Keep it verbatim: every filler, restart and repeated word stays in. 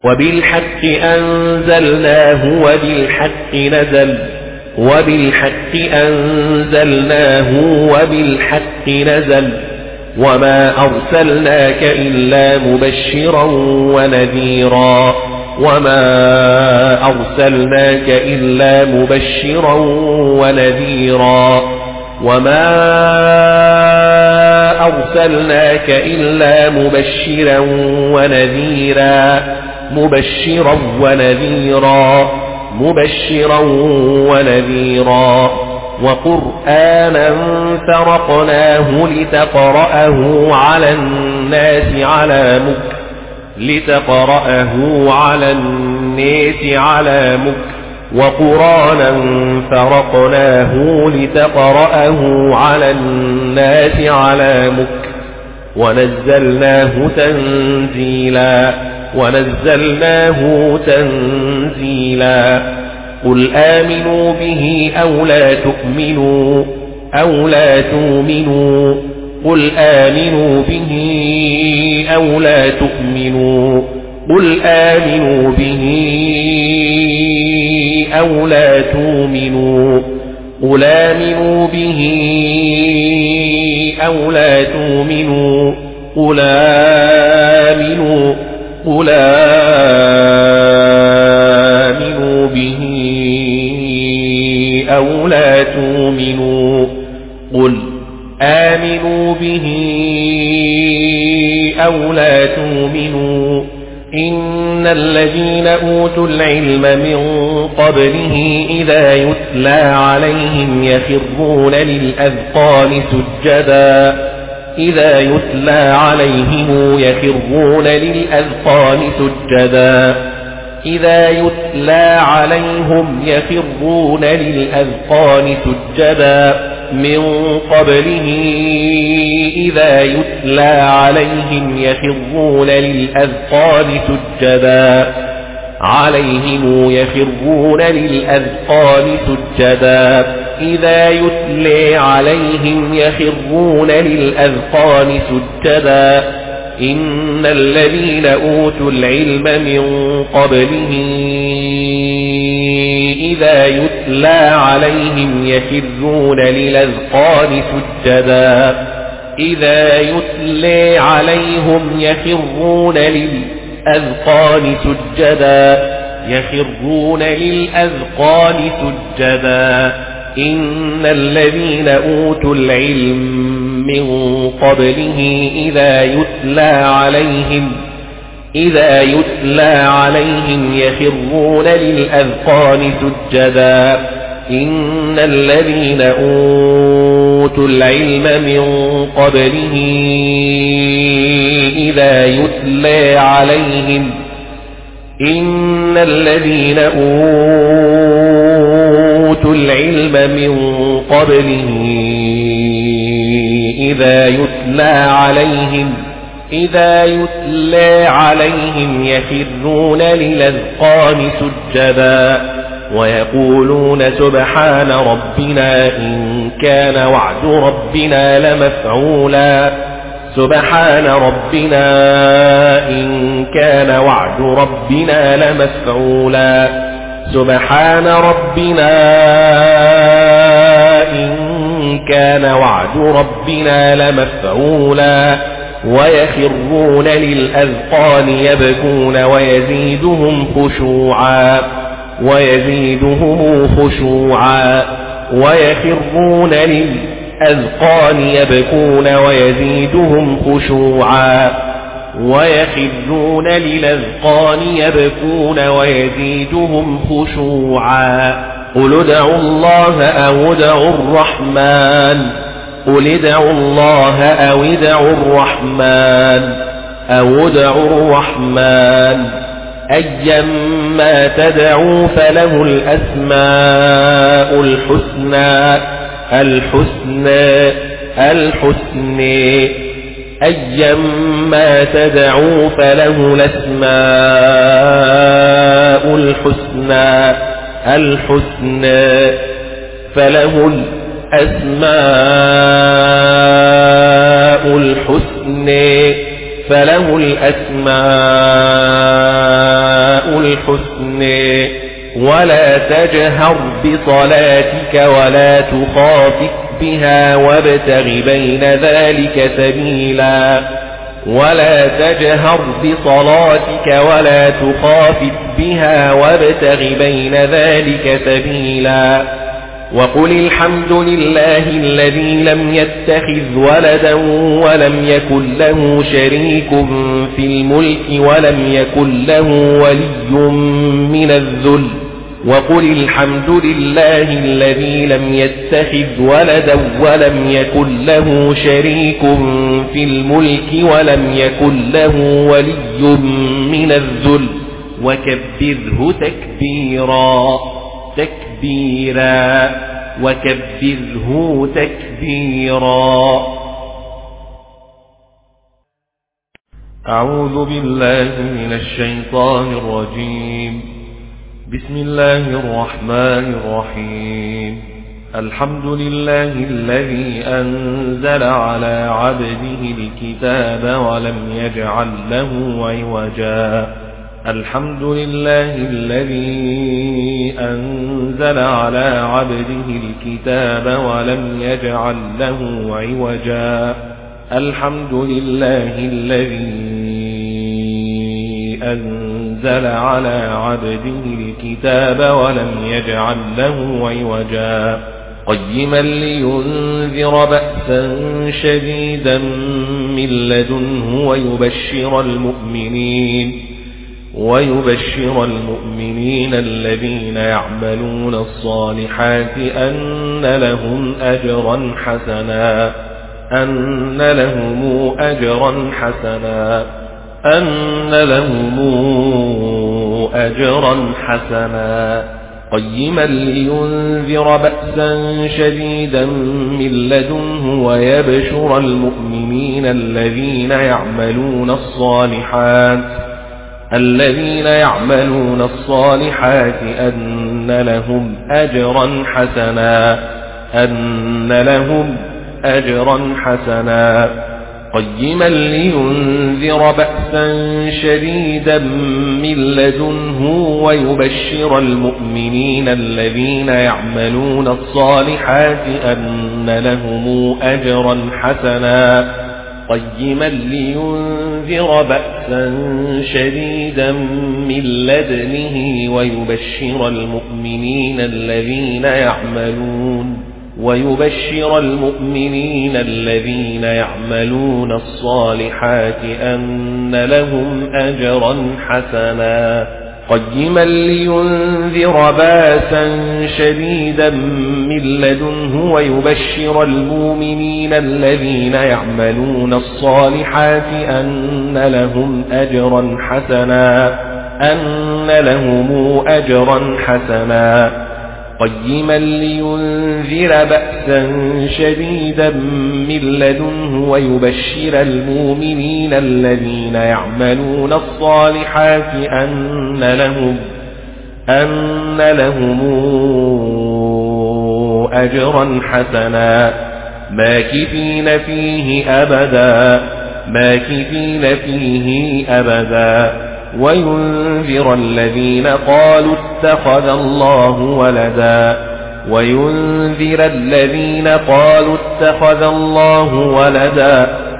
وبالحق أنزلناه وبالحق نزل وبالحق أنزلناه وبالحق نزل وما أرسلناك إلا مبشرا ونذيرا وما أرسلناك إلا مبشرا ونذيرا وما أرسلناك إلا مبشرا ونذيرا مبشرا ونذيرا مبشرا ونذيرا وقرآنا فرقناه لتقرأه على الناس على مكر لتقرأه على الناس على مكر وقرآنا فرقناه لتقرأه على الناس على مكر ونزلناه تنزيلا ونزلناه تنزيلا قل آمنوا به أو لا تؤمنوا أو لا تؤمنوا قل آمنوا به أو لا تؤمنوا قل آمنوا به أو لا تؤمنوا قل آمنوا به أو لا تؤمنوا قل آمنوا قل آمنوا به أو لا تؤمنوا قل آمنوا به أو لا تؤمنوا إن الذين أوتوا العلم من قبله إذا يتلى عليهم يخرون للأذقان سجدا إذا يتلى عليهم يخرون للأذقان سجدا إذا يتلى عليهم يخرون للأذقان سجدا من قبله إذا يتلى عليهم يخرون للأذقان سجدا عليهم يخرون للأذقان سجدا إذا يتلى عليهم يخرون للأذقان سجدا إن الذين أوتوا العلم من قبله إذا يتلى عليهم يخرون للأذقان سجدا إذا يتلى عليهم يخرون للأذقان سجدا يخرون للأذقان سجدا إن الذين أوتوا العلم من قبله إذا يتلى عليهم إذا يتلى عليهم يخرون للأذقان سجدا إن الذين أوتوا العلم من قبله إذا يتلى عليهم إن الذين أوتوا العلم من قبله إذا يتلى عليهم إذا يتلى عليهم يخرون للأذقان سجدا ويقولون سبحان ربنا إن كان وعد ربنا لمفعولا سبحان ربنا إن كان وعد ربنا لمفعولا سبحان ربنا إن كان وعد ربنا لمفعولا ويخرون للأذقان يبكون ويزيدهم خشوعا ويزيدهم خشوعا ويخرون للأذقان يبكون ويزيدهم خشوعا ويخرون للأذقان يبكون ويزيدهم خشوعا قل ادعوا الله أو ادعوا الرحمن قل ادعوا الله أو ادعوا الرحمن أو ادعوا الرحمن أيما تدعوا فله الأسماء الحسنى الحسنى الحسنى أيما تدعوا فله الأسماء الحسنى الحسنى فله الأسماء الحسنى فله الأسماء الحسنى ولا تجهر بصلاتك ولا تخافت بها وابتغ بين ذلك سبيلا ولا تجهر بصلاتك ولا تخافت بها وابتغ بين ذلك سبيلا وقل الحمد لله الذي لم يتخذ ولدا ولم يكن له شريك في الملك ولم يكن له ولي من الذل وقل الحمد لله الذي لم يتخذ ولدا ولم يكن له شريك في الملك ولم يكن له ولي من الذل وكبره تكبيرا تكبيرا وكبره تكبيرا. أعوذ بالله من الشيطان الرجيم. بسم الله الرحمن الرحيم. الحمد لله الذي أنزل على عبده الكتاب ولم يجعل له عوجا. الحمد لله الذي أنزل على عبده الكتاب ولم يجعل له عوجا. الحمد لله الذي أنزل على عبده الكتاب ولم يجعل له عوجا قيما لينذر بأسا شديدا من لدنه ويبشر المؤمنين ويبشر المؤمنين الذين يعملون الصالحات أن لهم أجرا حسنا أن لهم أجرا حسنا أن لهم أجرا حسنا قيما لينذر بأسا شديدا من لدنه ويبشر المؤمنين الذين يعملون الصالحات الذين يعملون الصالحات أن لهم أجرا حسنا أن لهم أجرا حسنا قيما لينذر بأسا شديدا من لدنه ويبشر المؤمنين الذين يعملون الصالحات أن لهم أجرا حسنا قيما لينذر بأسا شديدا من لدنه ويبشر المؤمنين الذين يعملون ويبشر المؤمنين الذين يعملون الصالحات أن لهم أجرا حسنا قيما لينذر بأسا شديدا من لدنه ويبشر المؤمنين الذين يعملون الصالحات أن لهم أجرا حسنا أن لهم أجرا حسنا قيما لينذر بأسا شديدا من لدنه ويبشر المؤمنين الذين يعملون الصالحات أن لهم أن لهم أجرا حسنا ماكثين فيه أبدا ماكثين فيه أبدا وينذر الذين قالوا اتخذ الله ولدا وينذر الذين قالوا اتخذ الله ولدا